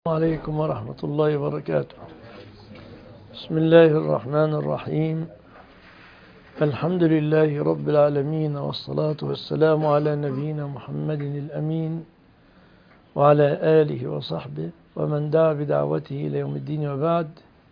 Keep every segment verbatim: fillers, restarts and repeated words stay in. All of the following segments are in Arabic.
عليكم ورحمة الله وبركاته. بسم الله الرحمن الرحيم. الحمد لله رب العالمين، والصلاة والسلام على نبينا محمد الأمين وعلى آله وصحبه ومن دعا بدعوته إلى يوم الدين، وبعد.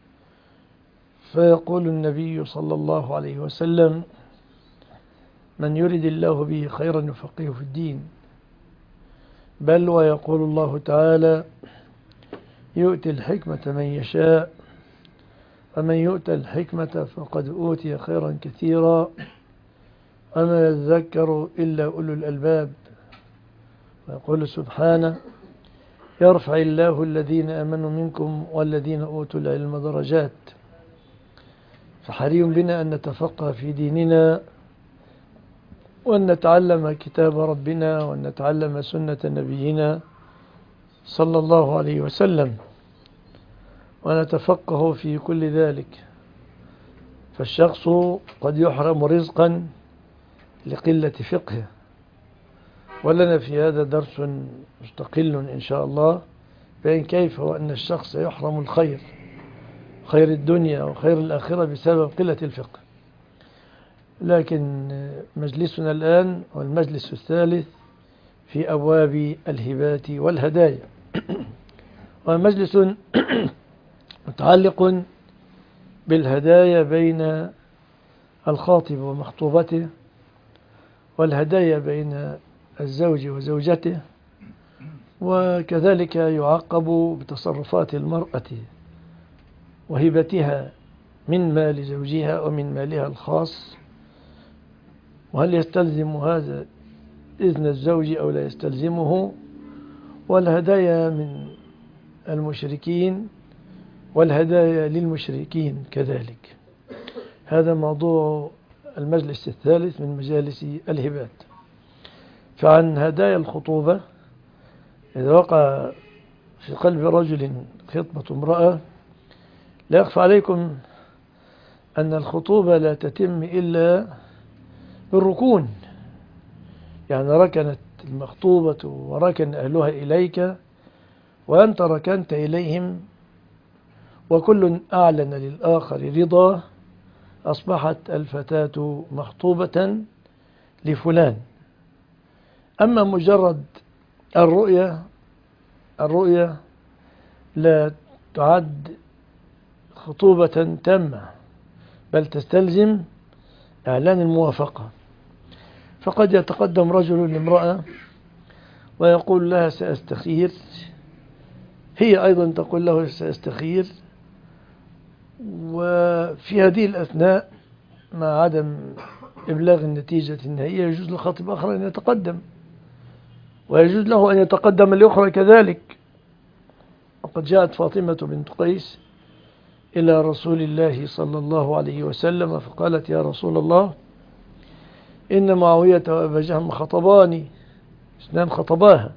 فيقول النبي صلى الله عليه وسلم: من يرد الله به خيرا يفقهه في الدين. بل ويقول الله تعالى: يؤتي الحكمة من يشاء، ومن يؤتى الحكمة فقد أوتي خيرا كثيرا، وما يذكر إلا أولو الألباب. ويقول سبحانه: يرفع الله الذين آمنوا منكم والذين أوتوا العلم درجات. فحري بنا أن نتفقه في ديننا، وأن نتعلم كتاب ربنا، وأن نتعلم سنة نبينا صلى الله عليه وسلم، ونتفقه في كل ذلك. فالشخص قد يحرم رزقا لقلة فقهه، ولنا في هذا درس مستقل إن شاء الله، بين كيف وأن الشخص يحرم الخير، خير الدنيا وخير الآخرة، بسبب قلة الفقه. لكن مجلسنا الآن هو المجلس الثالث في أبواب الهبات والهدايا، ومجلس متعلق بالهدايا بين الخاطب ومخطوبته، والهدايا بين الزوج وزوجته، وكذلك يعقب بتصرفات المرأة وهبتها من مال زوجها ومن مالها الخاص، وهل يستلزم هذا إذن الزوج أو لا يستلزمه، والهدايا من المشركين والهدايا للمشركين كذلك. هذا موضوع المجلس الثالث من مجالس الهبات. فعن هدايا الخطوبة: إذا وقع في قلب رجل خطبة امرأة، لا يخفى عليكم أن الخطوبة لا تتم إلا بالركون، يعني ركنت المخطوبة وركن أهلها إليك، وأنت ركنت إليهم، وكل أعلن للآخر رضاه، أصبحت الفتاة مخطوبة لفلان. أما مجرد الرؤية الرؤية لا تعد خطوبة تامة، بل تستلزم إعلان الموافقة. فقد يتقدم رجل لامرأة ويقول لها سأستخير، هي أيضا تقول له سأستخير، وفي هذه الأثناء مع عدم إبلاغ النتيجة النهائية يجوز لخطيب آخر أن يتقدم، ويجوز له أن يتقدم لأخرى كذلك. وقد جاءت فاطمة بنت قيس إلى رسول الله صلى الله عليه وسلم فقالت: يا رسول الله، إن معاوية وأبا جهم خطباني، اثنان خطباها.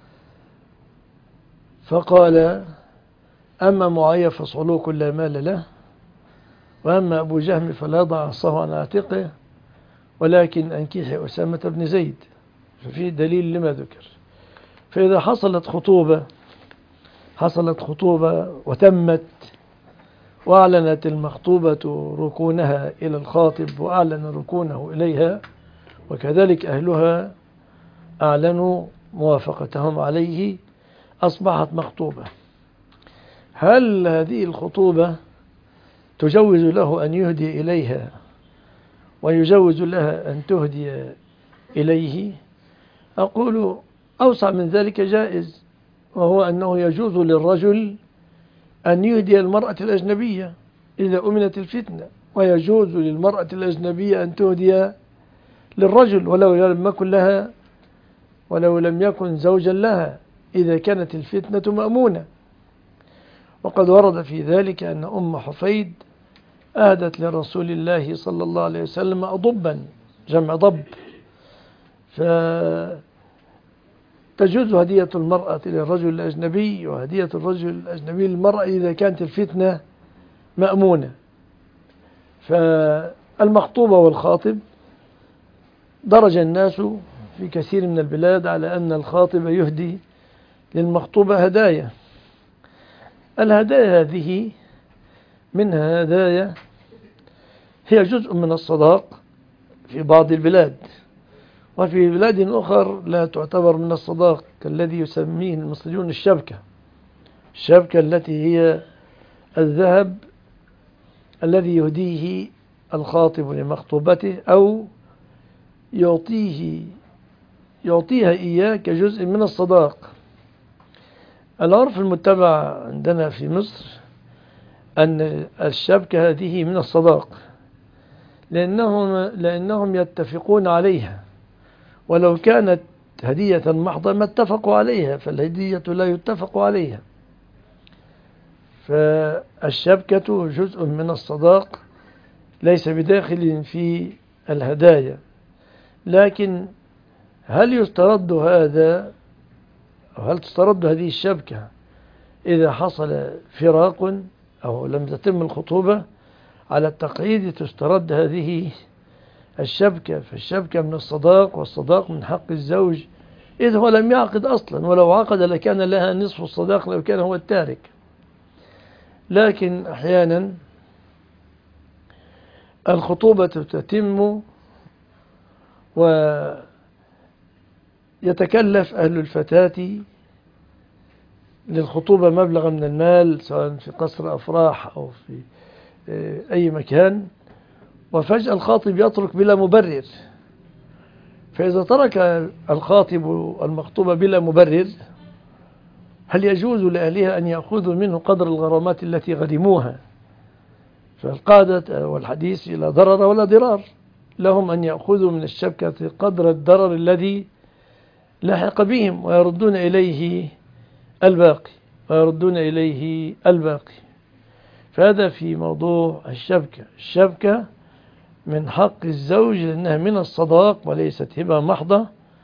فقال: أما معاوية فصعلوك لا مال له، وأما أبو جهم فلا يضع عصاه عن عاتقه، ولكن أنكحي أسامة بن زيد. ففي دليل لما ذكر. فإذا حصلت خطوبة حصلت خطوبة وتمت، وأعلنت المخطوبة ركونها إلى الخاطب وأعلن ركونه إليها، وكذلك أهلها أعلنوا موافقتهم عليه، أصبحت مخطوبة. هل هذه الخطوبة تجوز له أن يهدي إليها ويجوز لها أن تهدي إليه؟ أقول أوسع من ذلك جائز، وهو أنه يجوز للرجل أن يهدي المرأة الأجنبية إذا أمنت الفتنة، ويجوز للمرأة الأجنبية أن تهدي للرجل ولو لم يكن لها ولو لم يكن زوجا لها، إذا كانت الفتنة مأمونة. وقد ورد في ذلك أن أم حفيد أهدت لرسول الله صلى الله عليه وسلم أضبا، جمع ضب. فتجوز هدية المرأة للرجل الأجنبي وهدية الرجل الأجنبي للمرأة إذا كانت الفتنة مأمونة. فالمخطوبة والخاطب درج الناس في كثير من البلاد على أن الخاطب يهدي للمخطوبة هدايا، الهدايا هذه منها هدايا هي جزء من الصداق في بعض البلاد، وفي بلاد أخرى لا تعتبر من الصداق، كالذي يسميه المصريون الشبكة. الشبكة التي هي الذهب الذي يهديه الخاطب لمخطوبته أو يعطيه يعطيها إياه كجزء من الصداق. العرف المتبع عندنا في مصر أن الشبكة هذه من الصداق، لأنهم, لأنهم يتفقون عليها، ولو كانت هدية محضة ما اتفقوا عليها، فالهدية لا يتفق عليها. فالشبكة جزء من الصداق ليس بداخل في الهدايا. لكن هل يسترد هذا أو هل تسترد هذه الشبكة إذا حصل فراق أو لم تتم الخطوبة؟ على التقعيد تسترد هذه الشبكة، فالشبكة من الصداق، والصداق من حق الزوج إذ هو لم يعقد أصلا، ولو عقد لكان لها نصف الصداق لو كان هو التارك. لكن أحيانا الخطوبة تتم ويتكلف أهل الفتاة للخطوبة مبلغا من المال، سواء في قصر أفراح أو في أي مكان، وفجأة الخاطب يترك بلا مبرر. فإذا ترك الخاطب المخطوبة بلا مبرر، هل يجوز لأهلها أن يأخذوا منه قدر الغرامات التي غرموها؟ فالقاعدة والحديث لا ضرر ولا ضرار، لهم أن يأخذوا من الشبكة قدر الضرر الذي لحق بهم ويردون إليه الباقي ويردون إليه الباقي. فهذا في موضوع الشبكة. الشبكة من حق الزوج لأنها من الصداق وليست هبة محضة،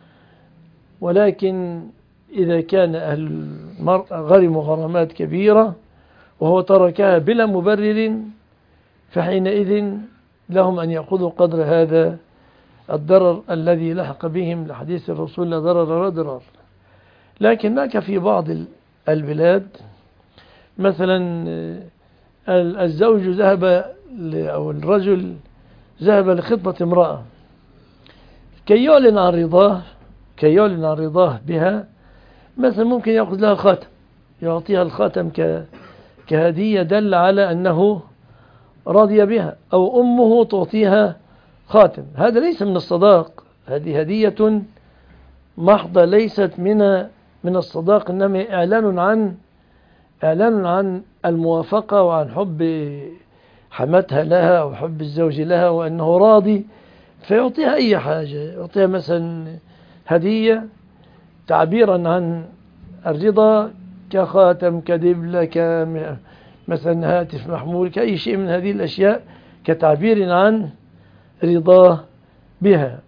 ولكن إذا كان أهل المرأة غرموا غرامات كبيرة وهو تركها بلا مبرر، فحينئذ لهم أن يأخذوا قدر هذا الضرر الذي لحق بهم لحديث الرسول لا ضرر ولا ضرار. لكن هناك في بعض البلاد مثلا الزوج ذهب أو الرجل ذهب لخطبة امرأة كي يعلن عن رضاه كي يعلن عن رضاه بها، مثلا ممكن يأخذ لها الخاتم، يعطيها الخاتم كهدية دل على أنه راضي بها، أو أمه تعطيها خاتم. هذا ليس من الصداق، هذه هدية محضة ليست من من الصداق، إنما إعلان عن إعلان عن الموافقة وعن حب حماتها لها أو حب الزوج لها وأنه راضي، فيعطيها أي حاجة، يعطيها مثلا هدية تعبيرا عن الرضا كخاتم كدبلة كمثلا هاتف محمول كأي شيء من هذه الأشياء كتعبير عن رضاه بها.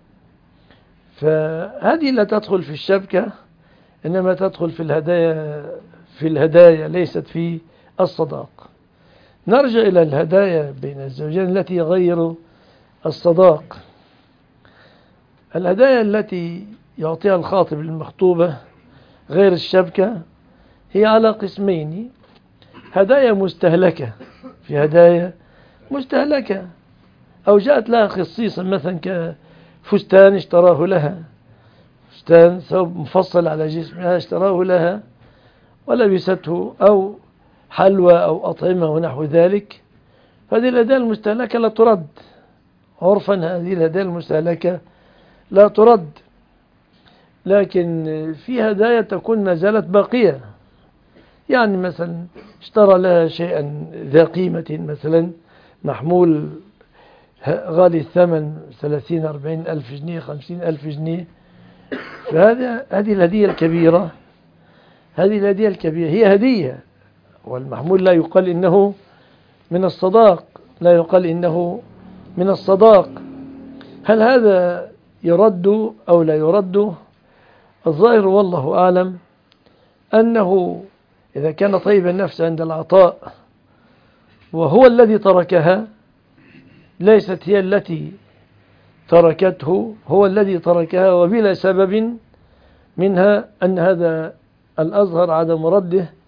فهذه لا تدخل في الشبكة، إنما تدخل في الهدايا في الهدايا ليست في الصداق. نرجع إلى الهدايا بين الزوجين التي غير الصداق. الهدايا التي يعطيها الخاطب للمخطوبة غير الشبكة هي على قسمين: هدايا مستهلكة، في هدايا مستهلكة أو جاءت لها خصيصا، مثلا كفستان اشتراه لها، فستان ثوب مفصل على جسمها اشتراه لها ولبسته، أو حلوى أو أطعمة ونحو ذلك. هذه الهدايا المستهلكة لا ترد عرفا، هذه الهدايا المستهلكة لا ترد. لكن في هدايا تكون ما زالت باقية، يعني مثلا اشترى لها شيئا ذا قيمة، مثلا محمول غالي الثمن ثلاثين أربعين ألف جنيه خمسين ألف جنيه، فهذه هذه الهدية الكبيرة هذه الهدية الكبيرة هي هدية، والمحمول لا يقال إنه من الصداق لا يقال إنه من الصداق. هل هذا يرد أو لا يرد؟ الظاهر والله أعلم أنه إذا كان طيب النفس عند العطاء وهو الذي تركها، ليست هي التي تركته، هو الذي تركها وبلا سبب منها، أن هذا الأظهر عدم رده،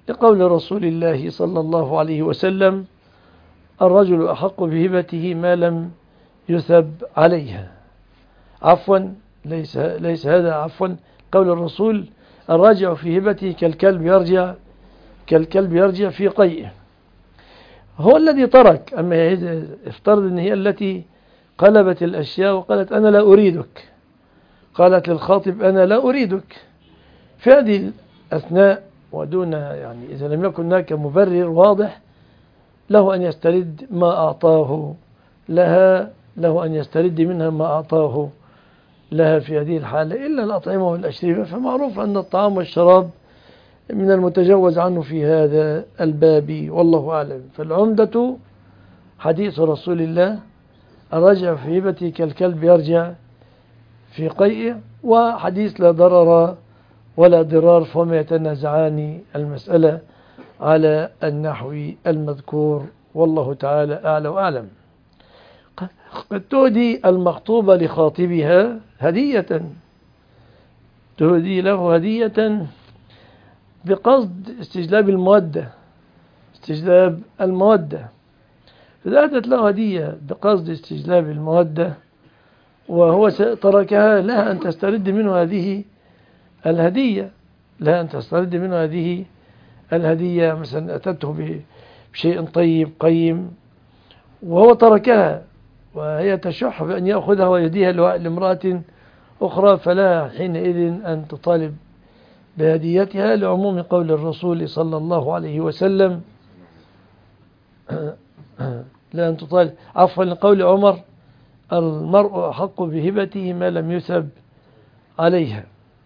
لقول رسول الله صلى الله عليه وسلم: الرجل أحق بهبته ما لم يثب عليها. عفوا ليس, ليس هذا عفوا قول الرسول: الراجع في هبته كالكلب يرجع كالكلب يرجع في قيئه. هو الذي ترك. أما افترض أن هي التي قلبت الأشياء وقالت: أنا لا أريدك، قالت للخاطب: أنا لا أريدك. في هذه الأثناء ودون يعني إذا لم يكن هناك مبرر واضح، له أن يسترد ما أعطاه لها، له أن يسترد منها ما أعطاه لها في هذه الحالة، إلا الأطعمة والأشربة فمعروف أن الطعام والشراب من المتجوز عنه في هذا الباب، والله أعلم. فالعمدة حديث رسول الله: الرجع في هبته كالكلب يرجع في قيئه، وحديث لا ضرر ولا ضرار، فهم يتنازعان المسألة على النحو المذكور، والله تعالى أعلى وأعلم. قد تهدي المخطوبة لخاطبها هدية، تهدي له هدية بقصد استجلاب المودة استجلاب المودة فإذا أتت له هدية بقصد استجلاب المودة وهو تركها، لها أن تسترد منه هذه الهدية لها أن تسترد منه هذه الهدية. مثلا أتته بشيء طيب قيم وهو تركها، وهي تشح بأن يأخذها ويهديها لامرأة أخرى، فلا حينئذ أن تطالب بهديتها، لعموم قول الرسول صلى الله عليه وسلم لا أن تطالب عفوا لقول عمر: المرء أحق بهبته ما لم يثب عليها.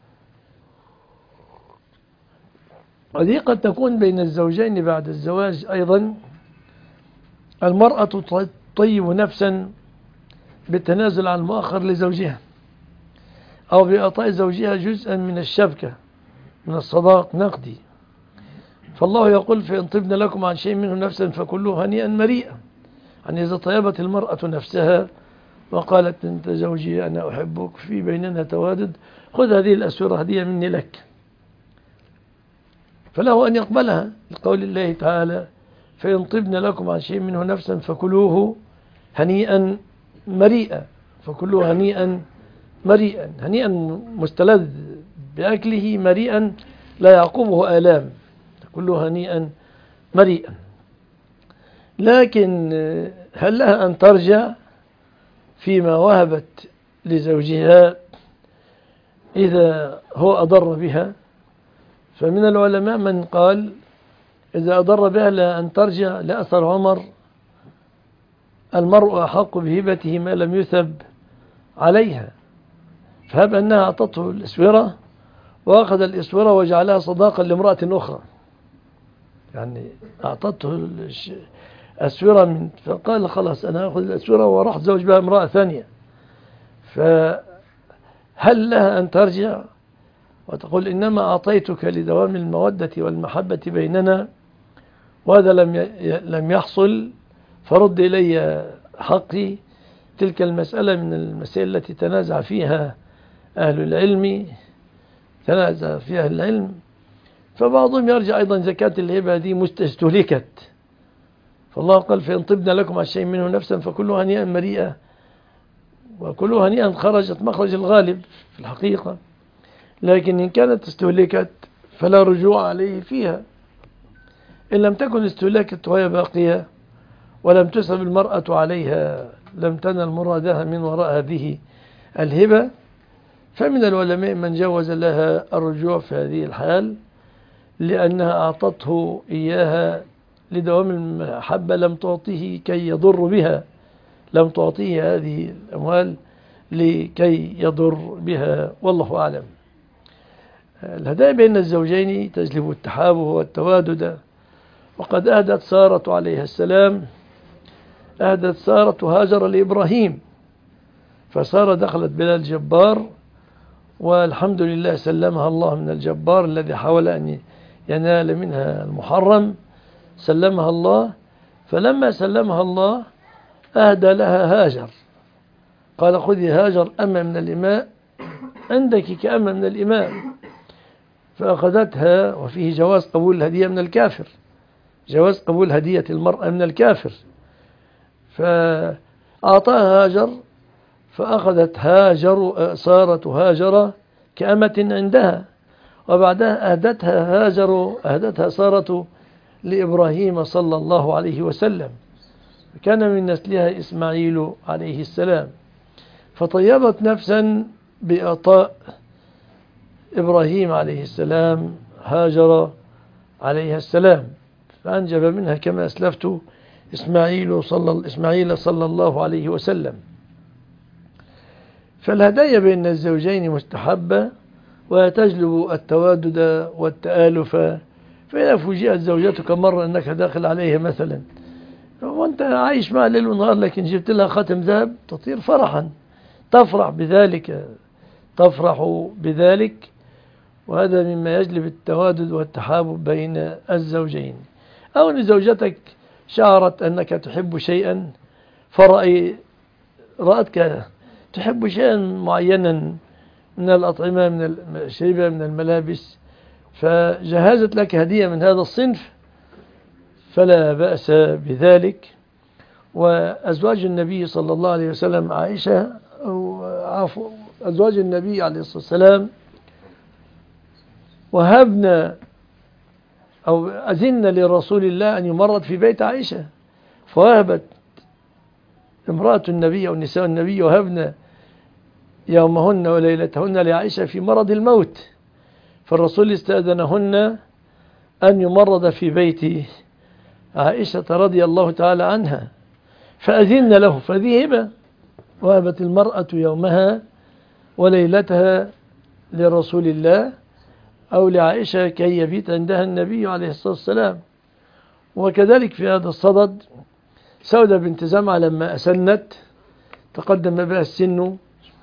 وذي قد تكون بين الزوجين بعد الزواج أيضا. المرأة تطيب نفسا بالتنازل عن المؤخر لزوجها، أو بإعطاء زوجها جزءا من الشبكة من الصداق نقدي، فالله يقول: فإن طبن لكم عن شيء منه نفسا فكلوه هنيئا مريئا. يعني إذا طيبت المرأة نفسها وقالت: أنت زوجي أنا أحبك، في بيننا توادد، خذ هذه الأسورة هدية مني لك، فله أن يقبلها لقول الله تعالى: فإن طبن لكم عن شيء منه نفسا فكلوه هنيئا مريئا. فكلوه هنيئا مريئا، هنيئا مستلذ بأكله، مريئا لا يعقبه آلام، كله هنيئا مريئا. لكن هل لها أن ترجع فيما وهبت لزوجها إذا هو أضر بها؟ فمن العلماء من قال: إذا أضر بها لها أن ترجع لأثر عمر: المرء أحق بهبته ما لم يثب عليها. فهب أنها أعطته الإسورة وأخذ الإسورة وجعلها صداقا لامرأة أخرى، يعني أعطته الأسورة من فقال: خلاص أنا أخذ الأسورة وراح زوج بها امرأة ثانية. فهل لها أن ترجع وتقول: إنما أعطيتك لدوام المودة والمحبة بيننا وهذا لم لم يحصل فرد إلي حقي؟ تلك المسألة من المسائل التي تنازع فيها أهل العلم تنازع فيها أهل العلم. فبعضهم يرجع أيضا زكاة الهبة دي مستهلكت، فالله قال: فإن طبن لكم عن شيء منه نفسا فكلوا هنيئا مريئا، وكلوا هنيئا خرجت مخرج الغالب في الحقيقة، لكن إن كانت استهلكت فلا رجوع عليه فيها. إن لم تكن استهلكت وهي باقية ولم تسب المرأة عليها، لم تنل مرادها من وراء هذه الهبة، فمن العلماء من جوز لها الرجوع في هذه الحال، لأنها أعطته إياها لدوام المحبة، لم تعطيه كي يضر بها، لم تعطيه هذه الأموال لكي يضر بها، والله أعلم. الهدايا بين الزوجين تجلب التحابب والتوادد. وقد أهدت سارة عليها السلام أهدت سارة هاجر لإبراهيم، فسارة دخلت بلا الجبار، والحمد لله سلمها الله من الجبار الذي حاول أن ينال منها المحرم، سلمها الله. فلما سلمها الله أهدى لها هاجر، قال: خذي هاجر أما من الإماء عندك كأما من الإماء. فأخذتها، وفيه جواز قبول الهدية من الكافر، جواز قبول هدية المرأة من الكافر. فأعطاها هاجر، فأخذت هاجر سارة هاجر كأمة عندها، وبعدها أهدتها هاجر أهدتها سارة لإبراهيم صلى الله عليه وسلم، كان من نسلها إسماعيل عليه السلام. فطيبت نفسا بإعطاء إبراهيم عليه السلام هاجر عليها السلام، فأنجب منها كما أسلفت إسماعيل صلى, إسماعيل صلى الله عليه وسلم. فالهدايا بين الزوجين مستحبة وتجلب التوادد والتآلف. فإذا فوجئت زوجتك مرة أنك داخل عليها مثلا وأنت عايش معها ليل ونهار، لكن جبت لها خاتم ذهب، تطير فرحا، تفرح بذلك تفرح بذلك وهذا مما يجلب التوادد والتحابب بين الزوجين. أو أن زوجتك شعرت أنك تحب شيئا، فرأي رأتك تحب شيئا معينا من الأطعمة، من الشربة، من الملابس، فجهزت لك هدية من هذا الصنف، فلا بأس بذلك. وأزواج النبي صلى الله عليه وسلم عائشة أو عفوا أزواج النبي عليه الصلاة والسلام وهبنا أو أذن لرسول الله أن يمرض في بيت عائشة، فوهبت امرأة النبي أو نساء النبي وهبنا يومهن وليلتهن لعائشة في مرض الموت، فالرسول استأذنهن أن يمرض في بيت عائشة رضي الله تعالى عنها، فأذن له، فذي هبة. وهبت المرأة يومها وليلتها لرسول الله أو لعائشة كي يبيت عندها النبي عليه الصلاة والسلام. وكذلك في هذا الصدد سودة بنت زمعة لما أسنت تقدم بها السن،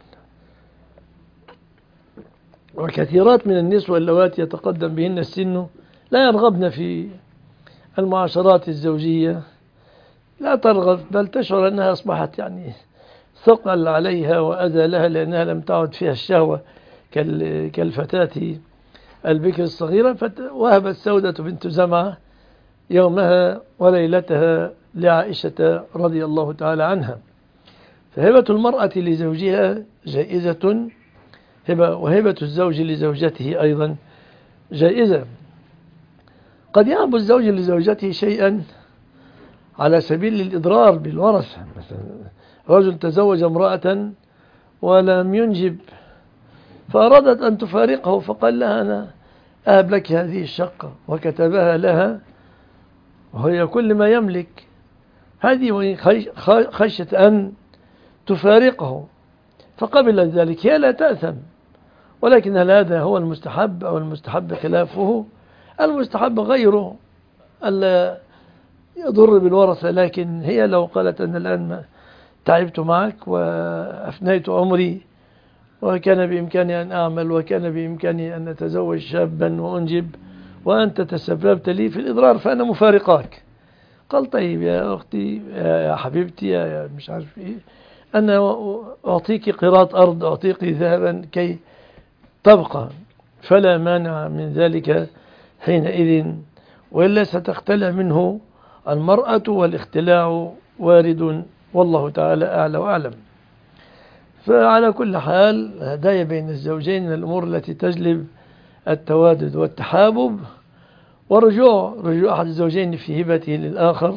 وكثيرات من النسوة اللواتي يتقدم بهن السن لا يرغبن في المعاشرات الزوجية، لا ترغب، بل تشعر أنها أصبحت يعني ثقل عليها وأذى لها، لأنها لم تعد فيها الشهوة كالفتاة البكر الصغيرة. فوهبت سودة بنت زمعة يومها وليلتها لعائشة رضي الله تعالى عنها. فهبة المرأة لزوجها جائزة هبة، وهبة الزوج لزوجته أيضا جائزة. قد يهب الزوج لزوجته شيئا على سبيل الإضرار بالورثة، مثلا رجل تزوج امرأة ولم ينجب فأرادت أن تفارقه، فقال لها أنا أهب لك هذه الشقة، وكتبها لها وهي كل ما يملك، هذه خشية أن تفارقه، فقبلت ذلك، هي لا تأثم. ولكن هل هذا هو المستحب أو المستحب خلافه؟ المستحب غيره ألا يضر بالورثة، لكن هي لو قالت أن الآن تعبت معك وأفنيت عمري وكان بإمكاني أن أعمل وكان بإمكاني أن أتزوج شابا وأنجب وأنت تسببت لي في الإضرار فأنا مفارقاك، قال طيب يا أختي يا حبيبتي يا مش عارف إيه، أنا أعطيك قيراط أرض، أعطيك ذهبا كي تبقى، فلا مانع من ذلك حينئذ، وإلا ستختلع منه المرأة، والاختلاع وارد، والله تعالى أعلى وأعلم. فعلى كل حال هدايا بين الزوجين من الأمور التي تجلب التوادد والتحابب. ورجوع رجوع أحد الزوجين في هبته للآخر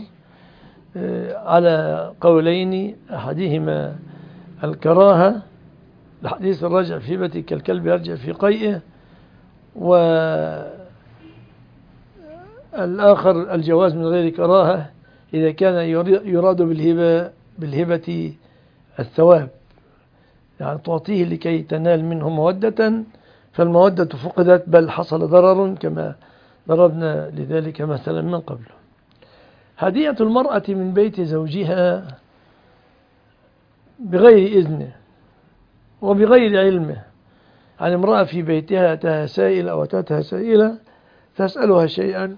على قولين، أحدهما الكراهة، الحديث الراجع في هبته كالكلب يرجع في قيئه، والآخر الجواز من غير كراهة إذا كان يراد بالهبة بالهبة الثواب، يعني تعطيه لكي تنال منه مودة، فالمودة فقدت بل حصل ضرر كما ضربنا لذلك مثلا من قبل. هدية المرأة من بيت زوجها بغير إذنه وبغير علمه، يعني امرأة في بيتها أتاها سائل أو أتتها سائلة تسألها شيئا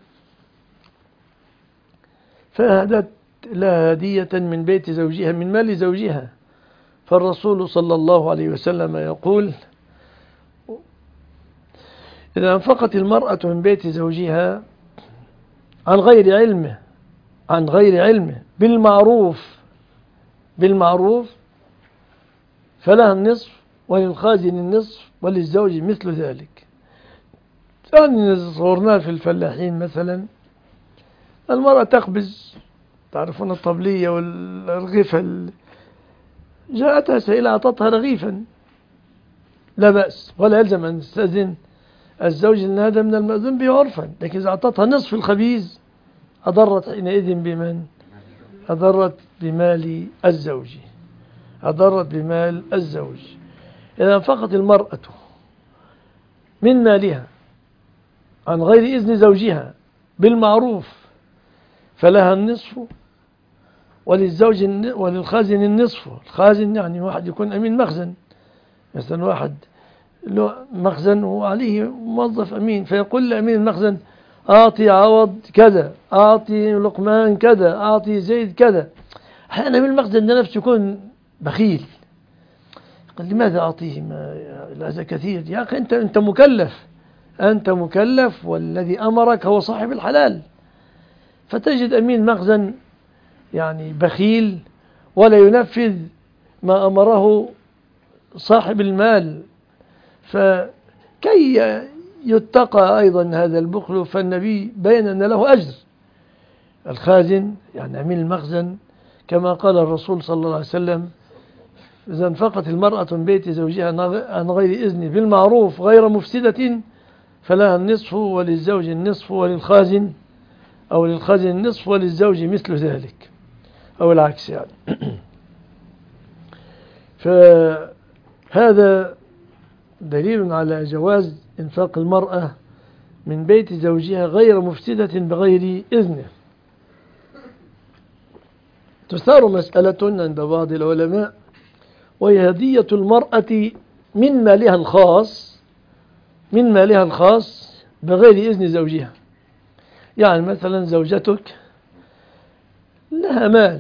فأهدت لها هدية من بيت زوجها من مال زوجها، فالرسول صلى الله عليه وسلم يقول إذا أنفقت المرأة من بيت زوجها عن غير علمه عن غير علمه بالمعروف بالمعروف فلها النصف وللخازن النصف وللزوج مثل ذلك. يعني صورنا في الفلاحين مثلا، المرأة تخبز، تعرفون الطبلية والرغيفة، جاءتها سائلة أعطتها رغيفا لا بأس ولا يلزم أن تستأذن الزوج أن هذا من المأذون به عرفا، لكن إذا أعطتها نصف الخبيز أضرت حينئذ بمن؟ أضرت بمال الزوج أضرت بمال الزوج. إذا انفقت المرأة من مالها عن غير إذن زوجها بالمعروف فلها النصف وللزوج وللخازن النصف. الخازن يعني واحد يكون أمين مخزن، مثلا واحد له مخزن وعليه موظف أمين، فيقول لأمين المخزن أعطي عوض كذا، أعطي لقمان كذا، أعطي زيد كذا. أحيانا أمين المخزن ده نفسه يكون بخيل، قال لماذا أعطيه؟ هذا كثير. يا أخي أنت أنت مكلف أنت مكلف والذي أمرك هو صاحب الحلال. فتجد أمين مخزن يعني بخيل ولا ينفذ ما أمره صاحب المال، فكي يتقى أيضا هذا البخل فالنبي بين أن له أجر. الخازن يعني أمين المخزن كما قال الرسول صلى الله عليه وسلم: إذا انفقت المرأة من بيت زوجها عن غير إذن بالمعروف غير مفسدة فلها النصف وللزوج النصف وللخازن أو للخازن النصف وللزوج مثل ذلك، أو العكس يعني. فهذا دليل على جواز إنفاق المرأة من بيت زوجها غير مفسدة بغير إذنه. تثار مسألة عند بعض العلماء، وهي هدية المرأة من مالها الخاص من مالها الخاص بغير إذن زوجها. يعني مثلا زوجتك لها مال،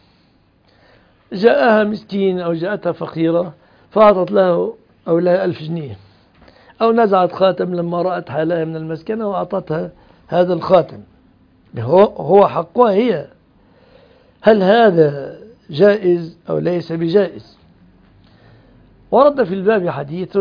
جاءها مسكين أو جاءتها فقيرة فأعطت له أو لها ألف جنيه، أو نزعت خاتم لما رأت حالها من المسكنة وأعطتها هذا الخاتم، هو هو حقها هي. هل هذا جائز أو ليس بجائز؟ ورد في الباب حديث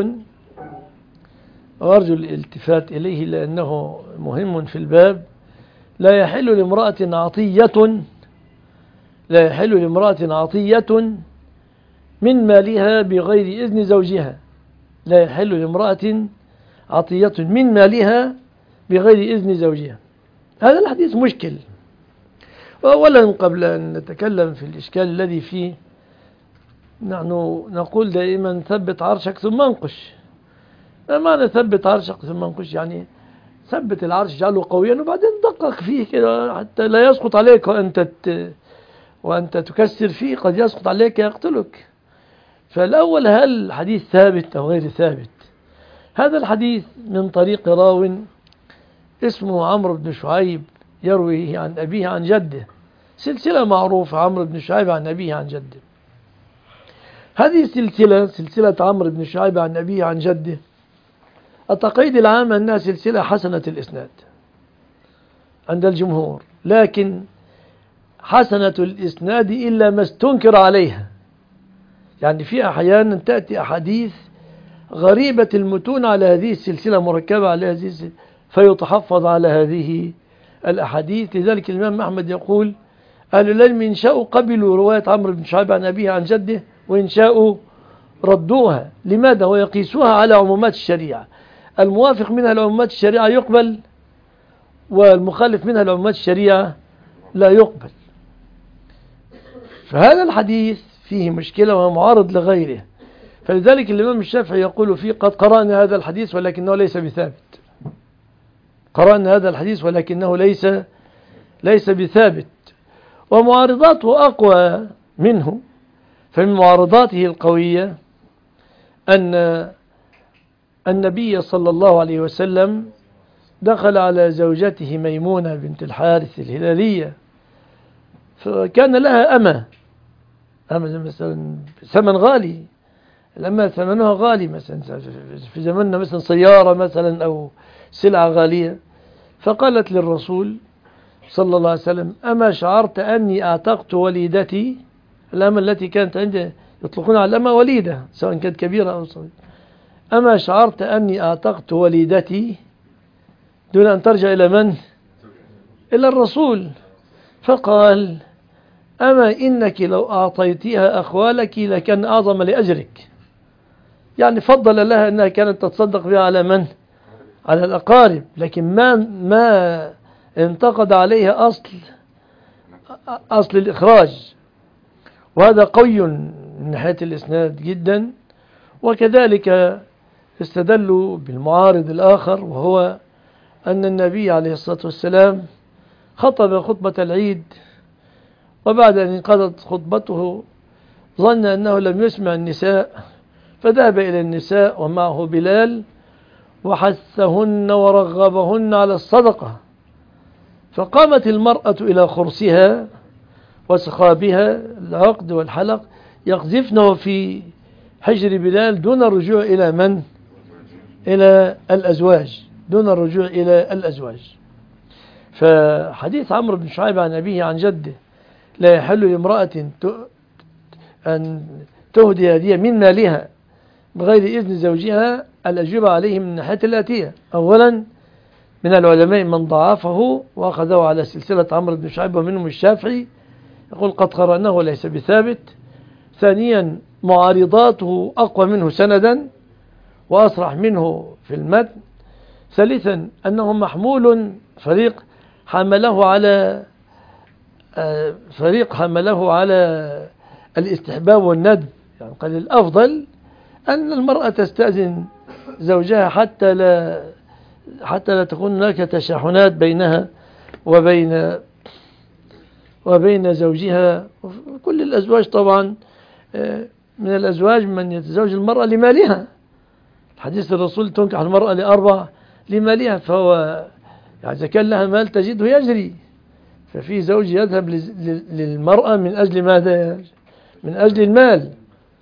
وأرجو الالتفات إليه لأنه مهم في الباب: لا يحل لامرأة عطية لا يحل لامرأة عطية من مالها بغير إذن زوجها لا يحل لامرأة عطية من مالها بغير إذن زوجها. هذا الحديث مشكل. وأولا قبل أن نتكلم في الإشكال الذي فيه، نحن نقول دائما ثبت عرشك ثم انقش. ما معنى ثبت عرشك ثم انقش؟ يعني ثبت العرش جعله قويا وبعدين دقق فيه كده حتى لا يسقط عليك وأنت ت... وأنت تكسر فيه، قد يسقط عليك يقتلك. فالأول، هل الحديث ثابت أو غير ثابت؟ هذا الحديث من طريق راو اسمه عمرو بن شعيب يرويه عن أبيه عن جده، سلسلة معروفة، عمرو بن شعيب عن أبيه عن جده. هذه السلسلة سلسلة عمرو بن شعيب عن أبيه عن جده، التقييد العام أنها سلسلة حسنة الإسناد عند الجمهور، لكن حسنة الإسناد إلا ما استنكر عليها. يعني في أحيانا تأتي أحاديث غريبة المتون على هذه السلسلة، مركبة على هذه السلسلة، فيتحفظ على هذه الأحاديث. لذلك الإمام أحمد يقول: أهل العلم إن شاءوا قبلوا رواية عمرو بن شعيب عن أبيه عن جده، وإن شاءوا ردوها. لماذا؟ ويقيسوها على عمومات الشريعة، الموافق منها لعمومات الشريعة يقبل، والمخالف منها لعمومات الشريعة لا يقبل. فهذا الحديث فيه مشكلة ومعارض لغيره، فلذلك الإمام الشافعي يقول فيه: قد قرأنا هذا الحديث ولكنه ليس بثابت. قرأنا هذا الحديث ولكنه ليس ليس بثابت. ومعارضاته أقوى منه. فمن معارضاته القوية أن النبي صلى الله عليه وسلم دخل على زوجته ميمونة بنت الحارث الهلالية، فكان لها أمة أمة مثلا ثمن غالي، الأمة ثمنها غالي، مثلا في زماننا مثلا سيارة مثلا أو سلعة غالية. فقالت للرسول صلى الله عليه وسلم: أما شعرت أني أعتقت وليدتي؟ الأمة التي كانت عندي يطلقون على الأمة وليدة سواء كانت كبيرة أو صغيرة. أما شعرت أني أعتقت وليدتي؟ دون أن ترجع إلى من؟ إلى الرسول. فقال: أما إنك لو أعطيتها أخوالك لكان أعظم لأجرك. يعني فضل لها أنها كانت تتصدق بها على من؟ على الأقارب، لكن ما ما انتقد عليها أصل أصل الإخراج. وهذا قوي من ناحية الإسناد جدا. وكذلك استدلوا بالمعارض الآخر، وهو أن النبي عليه الصلاة والسلام خطب خطبة العيد، وبعد أن انقضت خطبته ظن أنه لم يسمع النساء، فذهب إلى النساء ومعه بلال وحثهن ورغبهن على الصدقة. فقامت المرأة إلى خرسها وسخابها العقد والحلق يقذفنه في حجر بلال دون الرجوع إلى من؟ إلى الأزواج، دون الرجوع إلى الأزواج. فحديث عمرو بن شعيب عن أبيه عن جده: لا يحل لامرأة أن تهدي هدية من مالها بغير إذن زوجها، الأجوبة عليه من ناحية الآتية: أولا، من العلماء من ضعفه وأخذه على سلسلة عمرو بن شعيب ومنهم الشافعي، يقول قد قرأناه ليس بثابت. ثانيا، معارضاته أقوى منه سندا وأصرح منه في المتن. ثالثا، أنه محمول، فريق حمله على فريق حمله على الاستحباب والندب. يعني قال الأفضل أن المرأة تستأذن زوجها حتى لا حتى لا تكون هناك تشاحنات بينها وبين وبين زوجها. كل الأزواج طبعا، من الأزواج من يتزوج المرأة لمالها. حديث الرسول: تنكح المرأة لأربع: لمالها. فهو يعني إذا كان لها مال تجده يجري. ففي زوج يذهب للمرأة من أجل ماذا؟ من أجل المال،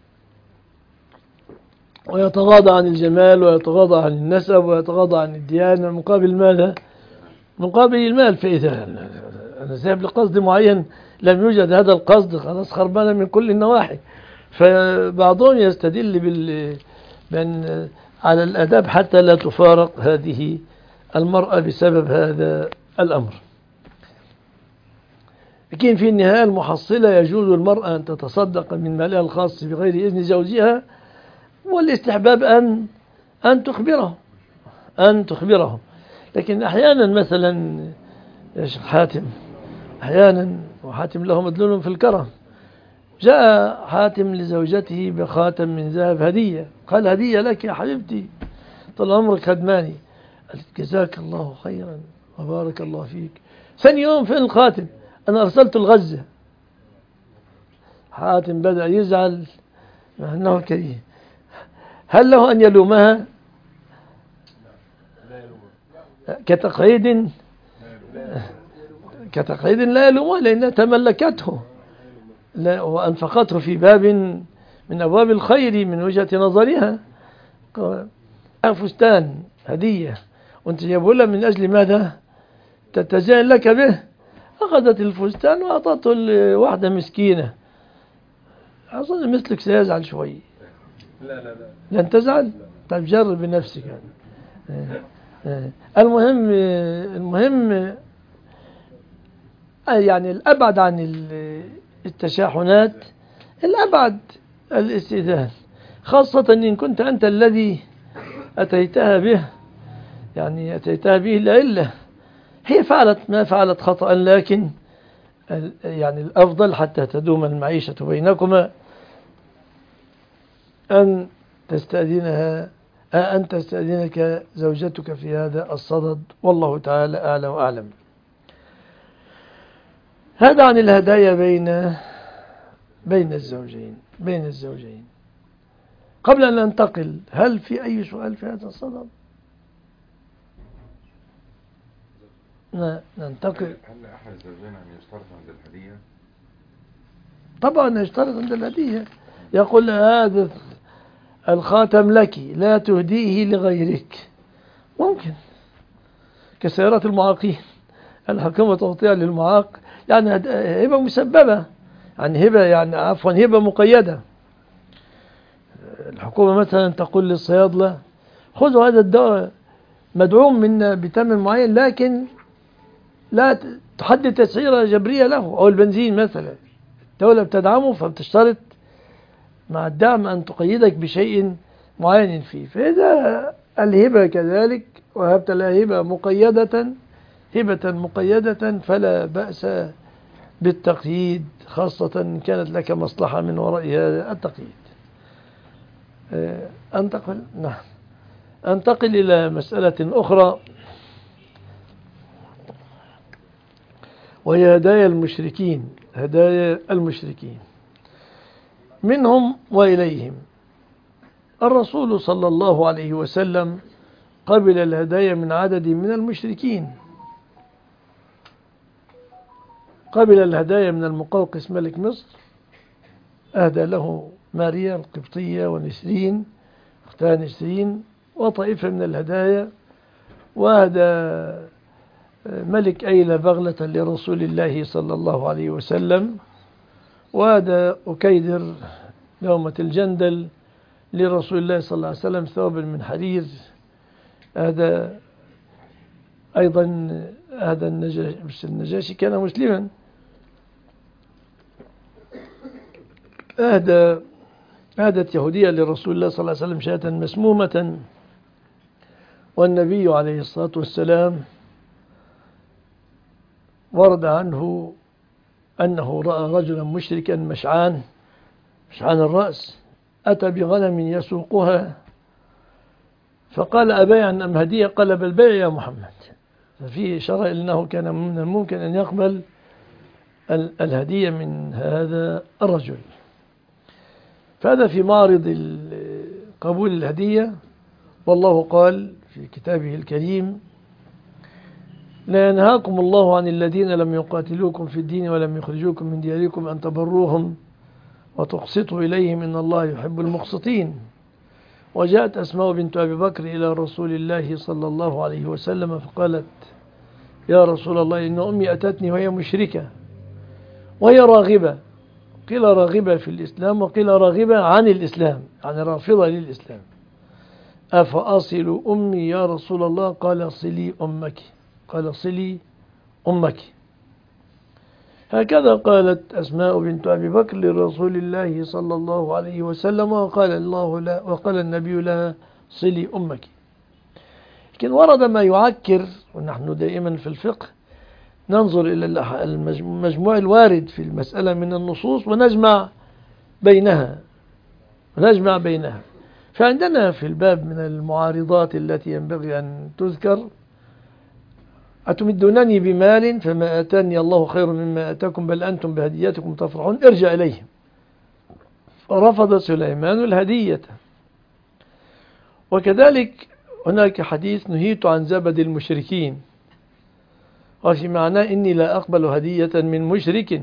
ويتغاضى عن الجمال ويتغاضى عن النسب ويتغاضى عن الديانة مقابل ماذا؟ مقابل المال. فإذا أنا ذهب لقصد معين لم يوجد هذا القصد، خلاص خربانة من كل النواحي. فبعضهم يستدل بال بأن على الأداب حتى لا تفارق هذه المرأة بسبب هذا الأمر. لكن في النهاية المحصلة يجوز المرأة أن تتصدق من مالها الخاص بغير إذن زوجها، والاستحباب أن أن تخبره أن تخبره لكن أحيانا مثلا يا شيخ حاتم، أحيانا وحاتم له مدلول في الكرم، جاء حاتم لزوجته بخاتم من ذهب هدية، قال: هدية لك يا حبيبتي، طال عمرك خدماني. قالت: جزاك الله خيرا وبارك الله فيك. ثاني يوم: فين الخاتم؟ أنا أرسلت الغزة. حاتم بدأ يزعل مع أنه كريم. هل له أن يلومها كتقعيد؟ كتقعيد لا يلومها، لأنها تملكته وأنفقته في باب من أبواب الخير من وجهة نظرها. فستان هدية وانت جابه لها من أجل ماذا؟ تتزين لك به. أخذت الفستان وأعطته لواحدة مسكينة. أظن مثلك سيزعل شوي. لا لا لا لن تزعل؟ طيب جرب بنفسك يعني. المهم المهم يعني الأبعد عن التشاحنات، الأبعد الاستئذان، خاصة إن كنت أنت الذي أتيتها به، يعني أتيتها به لعلة هي فعلت ما فعلت خطأ، لكن يعني الأفضل حتى تدوم المعيشة بينكما أن تستأذنها أن تستأذنك زوجتك في هذا الصدد، والله تعالى أعلى وأعلم. هذا عن الهدايا بين بين الزوجين بين الزوجين. قبل أن ننتقل، هل في أي سؤال في هذا الصدد؟ ننتقل. هل أحد الزوجين أن يشترط عند الهدية؟ طبعا يشترط عند الهدية، يقول هذا الخاتم لك لا تهديه لغيرك، ممكن كسيارات المعاقين الحكومة تعطيها للمعاق، يعني هبة مسببة، يعني هبة يعني عفوا هبة مقيدة. الحكومة مثلا تقول للصيادلة خذوا هذا الدواء مدعوم من بثمن معين، لكن لا تحدد تسعيرة جبرية له، أو البنزين مثلا الدولة بتدعمه فبتشترط مع الدعم أن تقيدك بشيء معين فيه. فإذا الهبة كذلك وهبت لها هبة مقيدة هبة مقيدة فلا بأس بالتقييد، خاصة إن كانت لك مصلحة من وراء هذا التقييد. أنتقل نعم أنتقل إلى مسألة أخرى، وهي هدايا المشركين. هدايا المشركين منهم وإليهم. الرسول صلى الله عليه وسلم قبل الهدايا من عدد من المشركين. قبل الهدايا من المقوقس ملك مصر، أهدى له ماريا القبطية ونسرين أختها نسرين وطائفة من الهدايا، وأهدى ملك أيلة بغلة لرسول الله صلى الله عليه وسلم، وأهدى أكيدر لومة الجندل لرسول الله صلى الله عليه وسلم ثوبا من حرير. أهدى أيضا أهدى النجاشي، مش النجاشي كان مسلما، أهدى أهدت يهودية لرسول الله صلى الله عليه وسلم شاة مسمومة، والنبي عليه الصلاة والسلام ورد عنه أنه رأى رجلا مشركا مشعان مشعان الرأس أتى بغنم يسوقها، فقال أبيعا أم هدية؟ قال بل بيع يا محمد. ففيه إشارة أنه كان من الممكن أن يقبل الهدية من هذا الرجل. فهذا في معرض قبول الهدية. والله قال في كتابه الكريم: لا ينهاكم الله عن الذين لم يقاتلوكم في الدين ولم يخرجوكم من دياركم أن تبروهم وتقسطوا إليهم إن الله يحب المقسطين. وجاءت أسماء بنت أبي بكر إلى رسول الله صلى الله عليه وسلم فقالت: يا رسول الله إن أمي أتتني وهي مشركة وهي راغبة، قيل راغبة في الإسلام وقيل راغبة عن الإسلام، يعني رافضة للإسلام، أفأصل أمي يا رسول الله؟ قال صلي أمك قال صلي أمك. هكذا قالت أسماء بنت أبي بكر لرسول الله صلى الله عليه وسلم، وقال الله لا وقال النبي لها صلي أمك. لكن ورد ما يعكر، ونحن دائما في الفقه ننظر إلى المجموع الوارد في المسألة من النصوص ونجمع بينها ونجمع بينها فعندنا في الباب من المعارضات التي ينبغي أن تذكر: أتمدونني بمال فما آتاني الله خير مما آتاكم بل أنتم بهديتكم تفرحون، ارجع إليهم. فرفض سليمان الهدية. وكذلك هناك حديث: نهيت عن زبد المشركين، وفي معناه إني لا أقبل هدية من مشرك.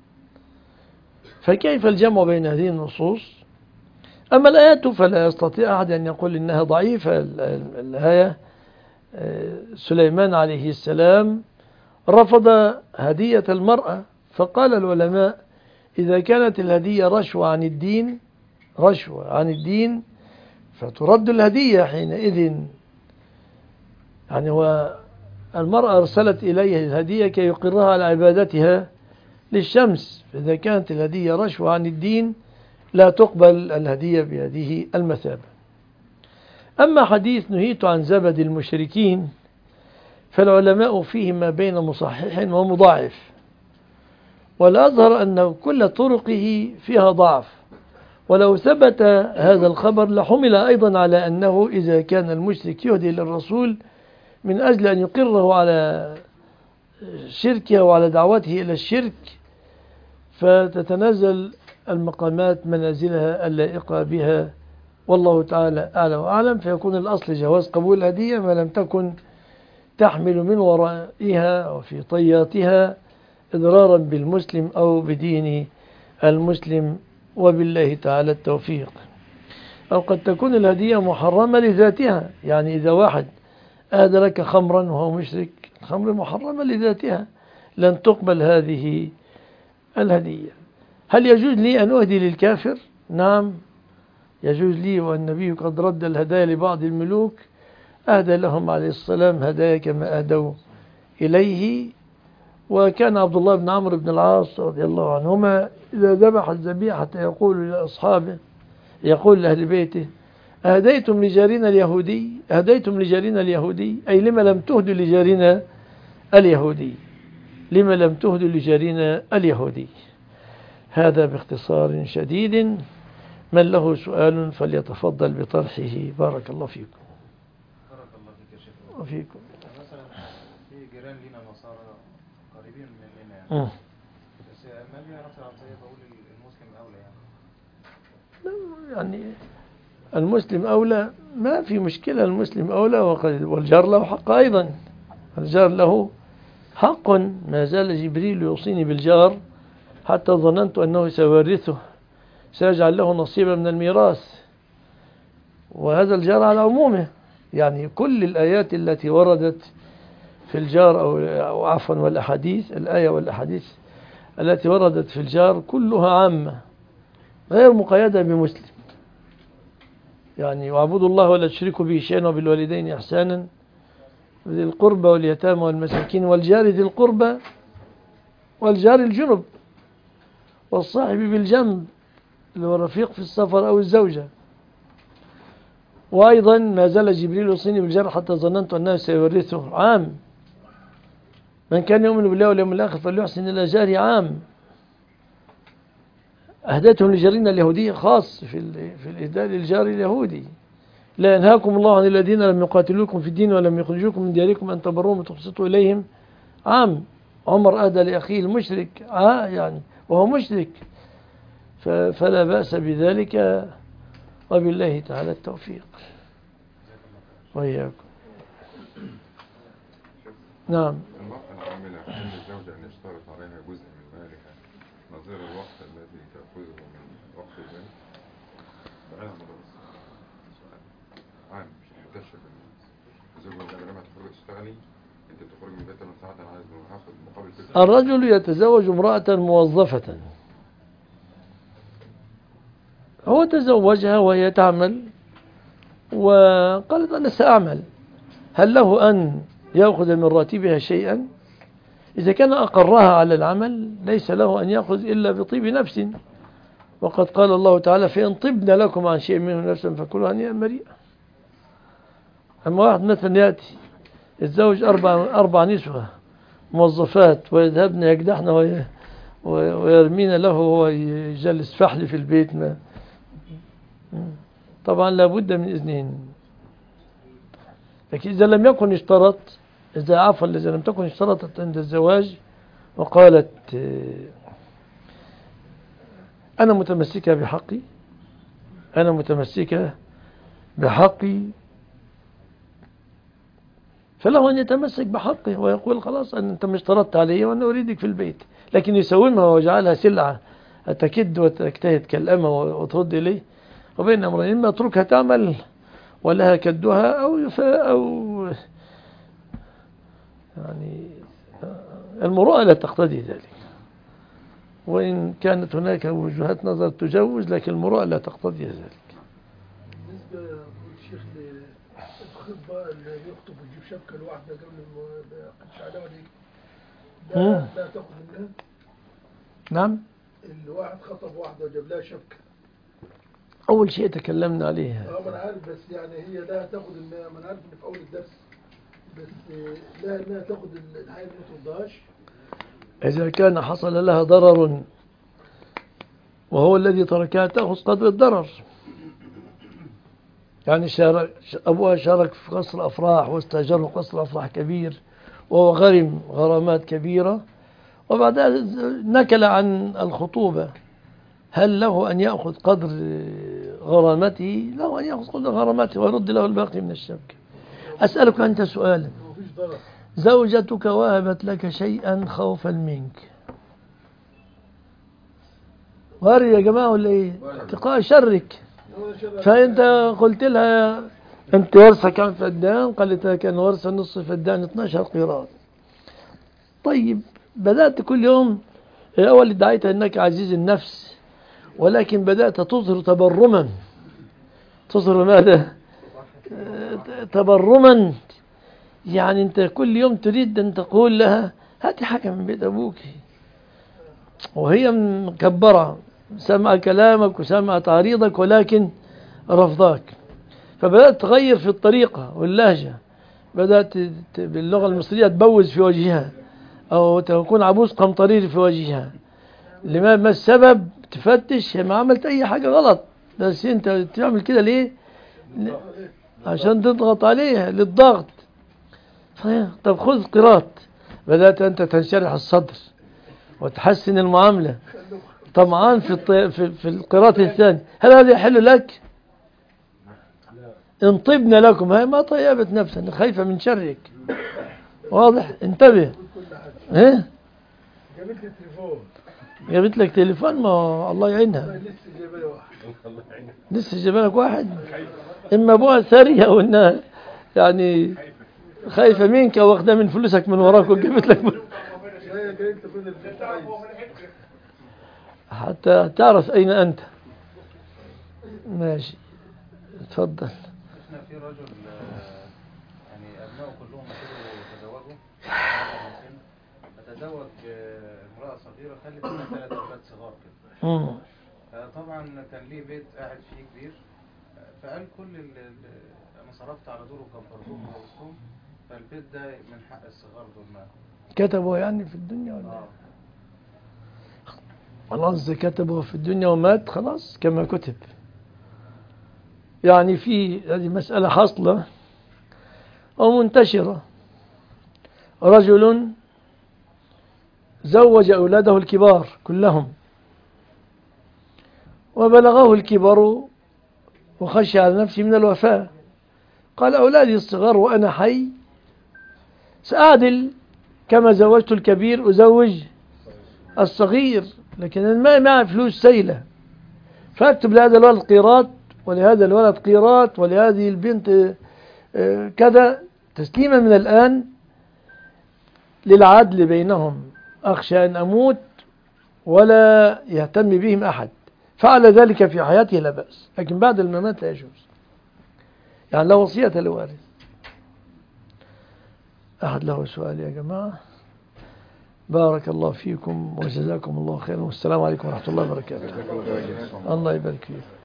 فكيف الجمع بين هذه النصوص؟ أما الآيات فلا يستطيع أحد أن يقول إنها ضعيفة. الآية سليمان عليه السلام رفض هدية المرأة، فقال العلماء: إذا كانت الهدية رشوة عن الدين رشوة عن الدين فترد الهدية حينئذ. يعني هو المرأة أرسلت إليه الهدية كي يقرها على عبادتها للشمس، فإذا كانت الهدية رشوة عن الدين لا تقبل الهدية بهذه المثابة. أما حديث نهيت عن زبد المشركين فالعلماء فيه ما بين مصحح ومضاعف، والأظهر أن كل طرقه فيها ضعف، ولو ثبت هذا الخبر لحمل أيضا على أنه إذا كان المشرك يهدي للرسول من أجل أن يقره على شركه وعلى دعوته إلى الشرك، فتتنزل المقامات منازلها اللائقة بها، والله تعالى أعلى وأعلم. فيكون الأصل جواز قبول الهدية ما لم تكن تحمل من ورائها وفي طياتها إضرارا بالمسلم أو بدين المسلم، وبالله تعالى التوفيق. أو قد تكون الهدية محرمة لذاتها، يعني إذا واحد أهدى لك خمرا وهو مشرك، الخمر محرمة لذاتها لن تقبل هذه الهدية. هل يجوز لي أن أهدي للكافر؟ نعم يجوز لي، والنبي قد رد الهدايا لبعض الملوك، أهدى لهم عليه السلام هدايا كما أهدوا إليه. وكان عبد الله بن عمرو بن العاص رضي الله عنهما إذا ذبح الذبيحة يقول لأصحابه، يقول لأهل بيته: أهديتم لجارنا اليهودي؟ أهديتم لجارنا اليهودي؟ أي لما لم تهدوا لجارنا اليهودي؟ لما لم تهدوا لجارنا اليهودي؟ هذا باختصار شديد. من له سؤال فليتفضل بطرحه. بارك الله فيكم. بارك الله فيك يا شيخ. وفيكم. مثلا في جيران لنا نصارى قريبين مننا يعني. م. بس ما لي مثلا زي بقول المسلم اولى يعني. يعني المسلم أولى، ما في مشكلة، المسلم أولى، والجار له حق أيضا. الجار له حق. ما زال جبريل يوصيني بالجار حتى ظننت أنه سيورثه، سيجعل له نصيبا من الميراث. وهذا الجار على عمومه، يعني كل الآيات التي وردت في الجار أو عفوا والأحاديث، الآية والأحاديث التي وردت في الجار كلها عامة غير مقيدة بمسلم. يعني واعبدوا الله ولا تشركوا به شيئا وبالوالدين إحسانا ذي القربى واليتامى والمساكين والجار ذي القربى والجار الجنب والصاحب بالجنب اللي هو الرفيق في السفر أو الزوجة. وأيضا ما زال جبريل يوصيني بالجار حتى ظننت أنه سيورثه، عام. من كان يؤمن بالله واليوم الآخر فليحسن إلى جاره، عام. أهدتهم لجارنا اليهودي، خاص في في الإهداء للجار اليهودي. لا ينهاكم الله عن الذين لم يقاتلوكم في الدين ولم يخرجوكم من دياركم أن تبروهم وتقسطوا إليهم، عام. عمر أهدى لأخيه المشرك، آه يعني وهو مشرك، فلا بأس بذلك، وبالله تعالى التوفيق. وإياكم. نعم. المرأة العاملة عند الزوجة أن يشترط عليها جزء من مالها نظير الوقت الذي تأخذه من وقت المال. بعيدا عن عام مش منتشر الزوجة لما تخرج تشتغلي أنت بتخرج من بيتها من ساعة أنا عايز هاخد مقابل كده. الرجل يتزوج امرأة موظفة، هو تزوجها وهي تعمل وقالت أنا سأعمل، هل له أن يأخذ من راتبها شيئا؟ إذا كان أقرها على العمل ليس له أن يأخذ إلا بطيب نفس، وقد قال الله تعالى: فإن طبن لكم عن شيء منه نفسا فكلوا هنيئا مريئا. أما واحد مثلا يأتي يتزوج أربع, أربع نسوة موظفات ويذهبن يقدحن ويرمين له وهو يجلس فحل في البيت، ما طبعا لابد من إذنهن. لكن إذا لم يكن اشترط، إذا عفوا إذا لم تكن اشترطت عند الزواج وقالت أنا متمسكة بحقي، أنا متمسكة بحقي، فله أن يتمسك بحقه ويقول خلاص أنت مش اشترطت علي وأنا أريدك في البيت. لكن يسومها ويجعلها سلعة تكد وتجتهد كالأمة وترد إليه، وبين أمرين: إما اتركها تعمل ولها كدها، أو أو يعني المروءة لا تقتضي ذلك. وإن كانت هناك وجهات نظر تجوز، لكن المروءة لا تقتضي ذلك. بالنسبة للشيخ الخطبة اللي يخطب ويجيب شبكة لوحده قبل ما على وليك، ده لا تأخذ منها؟ نعم. الواحد خطب واحدة وجاب لها شبكة، أول شيء تكلمنا عليه. اه ما أنا عارف، بس يعني هي لا تأخذ الماء، ما أنا عارف إن في أول الدرس، بس لا إنها تأخذ الحاجة ما ترضاش. إذا كان حصل لها ضرر وهو الذي تركها تأخذ قدر الضرر. يعني شارك أبوها شارك في قصر أفراح واستأجره قصر أفراح كبير وهو غرم غرامات كبيرة، وبعدها نكل عن الخطوبة، هل له أن يأخذ قدر غرامته؟ له أن يأخذ قدر غرامته ويرد له الباقي من الشبكة. أسألك أنت سؤالا: زوجتك وهبت لك شيئا خوفا منك، وارد يا جماعة ولا إيه؟ اتقاء شرك، فأنت قلت لها أنت ورثة كم فدان؟ قالت لها كان ورثة نص فدان اثناشر قيراط. طيب بدأت كل يوم، الأول ادعيت أنك عزيز النفس، ولكن بدأت تظهر تبرما. تظهر ماذا؟ تبرما. يعني أنت كل يوم تريد أن تقول لها هاتي حاجة من بيت أبوك، وهي مكبرة، سمع كلامك وسمع تعريضك ولكن رفضاك. فبدأت تغير في الطريقة واللهجة، بدأت باللغة المصرية تبوز في وجهها أو تكون عبوس قمطرير في وجهها. لما ما السبب؟ تفتش ما عملت أي حاجة غلط، بس أنت تعمل كده ليه؟ عشان تضغط عليها للضغط. طب خذ قراط. بدأت أنت تنشرح الصدر وتحسن المعاملة طبعا في في في القراط الثاني. هل هذا يحل لك؟ إن طبنا لكم، هي ما طيبت نفسها، خايفة من شرك. واضح؟ انتبه. ايه؟ جابت لي تليفون. جابت لك تليفون؟ ما الله يعينها. لسه جايبه واحد. لسه جايبه لك واحد؟ اما ابوها ثريه وانها يعني خايفه منك او واخده من فلوسك من وراك وجابت لك حتى تعرف اين انت. ماشي، اتفضل. شفنا في رجل يعني ابنائه كلهم يتزوجوا، فتزوج امرأة صغيرة خلت منها ثلاث أولاد صغار كده. طبعا كان ليه بيت قاعد فيه كبير، فقال كل اللي انا صرفت على دوره وكبرتهم ووصلهم، فالبيت ده من حق الصغار دول. ما كتبوا يعني في الدنيا ولا؟ آه. خلاص كتبوا في الدنيا ومات، خلاص كما كتب. يعني في هذه مسألة حاصلة أو منتشرة. رجل زوج أولاده الكبار كلهم، وبلغه الكبر وخشى على نفسه من الوفاة، قال أولادي الصغار وأنا حي سأعدل كما زوجت الكبير أزوج الصغير، لكن ما معي فلوس سيلة، فاكتب لهذا الولد قيراط ولهذا الولد قيراط ولهذه البنت كذا، تسليما من الآن للعدل بينهم. أخشى أن أموت ولا يهتم بهم أحد. فعل ذلك في حياته لا بأس، لكن بعد الممات لا يجوز. يعني لا وصية لوارث. أحد له سؤال يا جماعة؟ بارك الله فيكم وجزاكم الله خيرا، والسلام عليكم ورحمة الله وبركاته. الله يبارك فيك.